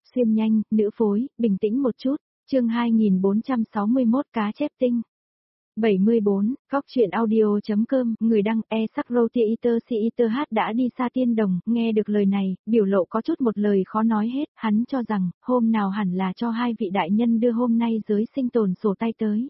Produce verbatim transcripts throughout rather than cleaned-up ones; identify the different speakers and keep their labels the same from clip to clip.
Speaker 1: xuyên nhanh, nữ phối, bình tĩnh một chút, chương hai nghìn bốn trăm sáu mươi mốt cá chép tinh. bảy mươi bốn, góc chuyện audio.com, người đăng e sắc roti iter si iter hát đã đi xa tiên đồng, nghe được lời này, biểu lộ có chút một lời khó nói hết, hắn cho rằng, hôm nào hẳn là cho hai vị đại nhân đưa hôm nay giới sinh tồn sổ tay tới.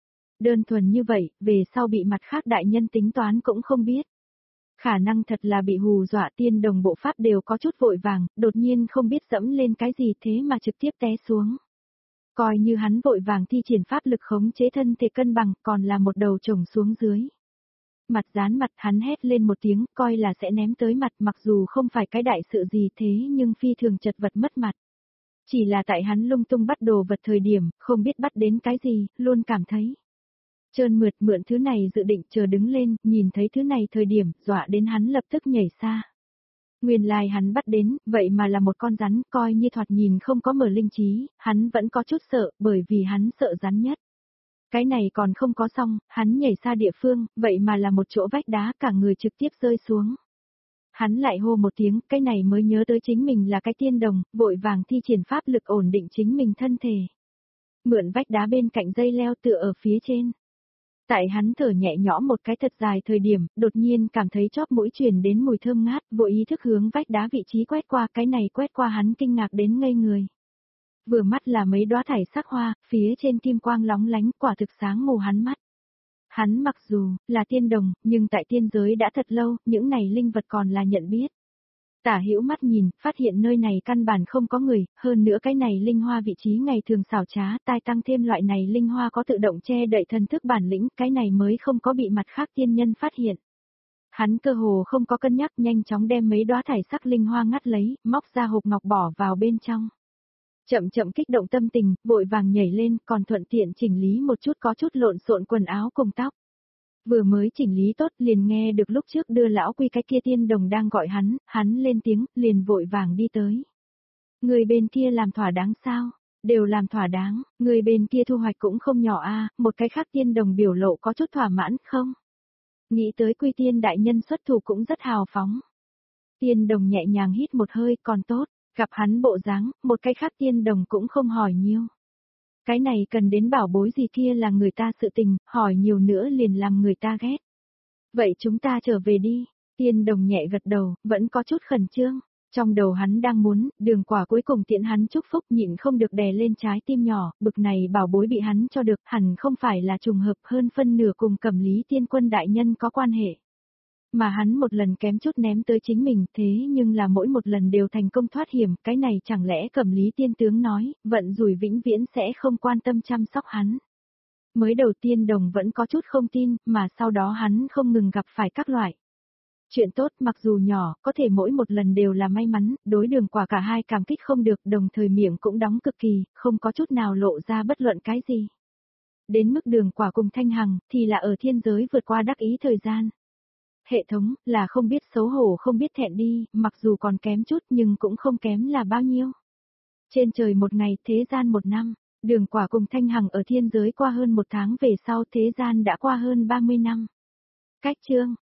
Speaker 1: Đơn thuần như vậy, về sau bị mặt khác đại nhân tính toán cũng không biết. Khả năng thật là bị hù dọa tiên đồng bộ pháp đều có chút vội vàng, đột nhiên không biết dẫm lên cái gì thế mà trực tiếp té xuống. Coi như hắn vội vàng thi triển pháp lực khống chế thân thể cân bằng, còn là một đầu chồng xuống dưới. Mặt dán mặt hắn hét lên một tiếng, coi là sẽ ném tới mặt mặc dù không phải cái đại sự gì thế nhưng phi thường chật vật mất mặt. Chỉ là tại hắn lung tung bắt đồ vật thời điểm, không biết bắt đến cái gì, luôn cảm thấy trơn mượt mượn thứ này dự định chờ đứng lên, nhìn thấy thứ này thời điểm, dọa đến hắn lập tức nhảy xa. Nguyên lai hắn bắt đến, vậy mà là một con rắn, coi như thoạt nhìn không có mở linh trí, hắn vẫn có chút sợ, bởi vì hắn sợ rắn nhất. Cái này còn không có xong, hắn nhảy xa địa phương, vậy mà là một chỗ vách đá, cả người trực tiếp rơi xuống. Hắn lại hô một tiếng, cái này mới nhớ tới chính mình là cái tiên đồng, vội vàng thi triển pháp lực ổn định chính mình thân thể. Mượn vách đá bên cạnh dây leo tựa ở phía trên. Tại hắn thở nhẹ nhõm một cái thật dài thời điểm, đột nhiên cảm thấy chóp mũi truyền đến mùi thơm ngát, vội ý thức hướng vách đá vị trí quét qua, cái này quét qua hắn kinh ngạc đến ngây người. Vừa mắt là mấy đóa thải sắc hoa, phía trên kim quang lóng lánh, quả thực sáng mù hắn mắt. Hắn mặc dù là tiên đồng, nhưng tại tiên giới đã thật lâu, những này linh vật còn là nhận biết. Tả hữu mắt nhìn, phát hiện nơi này căn bản không có người, hơn nữa cái này linh hoa vị trí ngày thường xảo trá, tai tăng thêm loại này linh hoa có tự động che đậy thần thức bản lĩnh, cái này mới không có bị mặt khác tiên nhân phát hiện. Hắn cơ hồ không có cân nhắc, nhanh chóng đem mấy đóa thải sắc linh hoa ngắt lấy, móc ra hộp ngọc bỏ vào bên trong. Chậm chậm kích động tâm tình, vội vàng nhảy lên, còn thuận tiện chỉnh lý một chút có chút lộn xộn quần áo cùng tóc. Vừa mới chỉnh lý tốt liền nghe được lúc trước đưa lão quy cái kia tiên đồng đang gọi hắn, hắn lên tiếng, liền vội vàng đi tới. Người bên kia làm thỏa đáng sao? Đều làm thỏa đáng, người bên kia thu hoạch cũng không nhỏ a, một cái khác tiên đồng biểu lộ có chút thỏa mãn không? Nghĩ tới quy tiên đại nhân xuất thủ cũng rất hào phóng. Tiên đồng nhẹ nhàng hít một hơi còn tốt, gặp hắn bộ dáng, một cái khác tiên đồng cũng không hỏi nhiều. Cái này cần đến bảo bối gì kia là người ta sự tình, hỏi nhiều nữa liền làm người ta ghét. Vậy chúng ta trở về đi, tiên đồng nhẹ gật đầu, vẫn có chút khẩn trương. Trong đầu hắn đang muốn, đường quả cuối cùng tiện hắn chúc phúc nhịn không được đè lên trái tim nhỏ, bực này bảo bối bị hắn cho được, hẳn không phải là trùng hợp hơn phân nửa cùng Cẩm Lý tiên quân đại nhân có quan hệ. Mà hắn một lần kém chút ném tới chính mình, thế nhưng là mỗi một lần đều thành công thoát hiểm, cái này chẳng lẽ Cẩm Lý tiên tướng nói, vận rủi vĩnh viễn sẽ không quan tâm chăm sóc hắn. Mới đầu tiên đồng vẫn có chút không tin, mà sau đó hắn không ngừng gặp phải các loại chuyện tốt, mặc dù nhỏ, có thể mỗi một lần đều là may mắn, đối đường quả cả hai cảm kích không được, đồng thời miệng cũng đóng cực kỳ, không có chút nào lộ ra bất luận cái gì. Đến mức đường quả cùng Thanh Hằng, thì là ở thiên giới vượt qua đắc ý thời gian. Hệ thống, là không biết xấu hổ không biết thẹn đi, mặc dù còn kém chút nhưng cũng không kém là bao nhiêu. Trên trời một ngày, thế gian một năm, đường quả cùng Thanh Hằng ở thiên giới qua hơn một tháng về sau thế gian đã qua hơn ba mươi năm. Cách chương,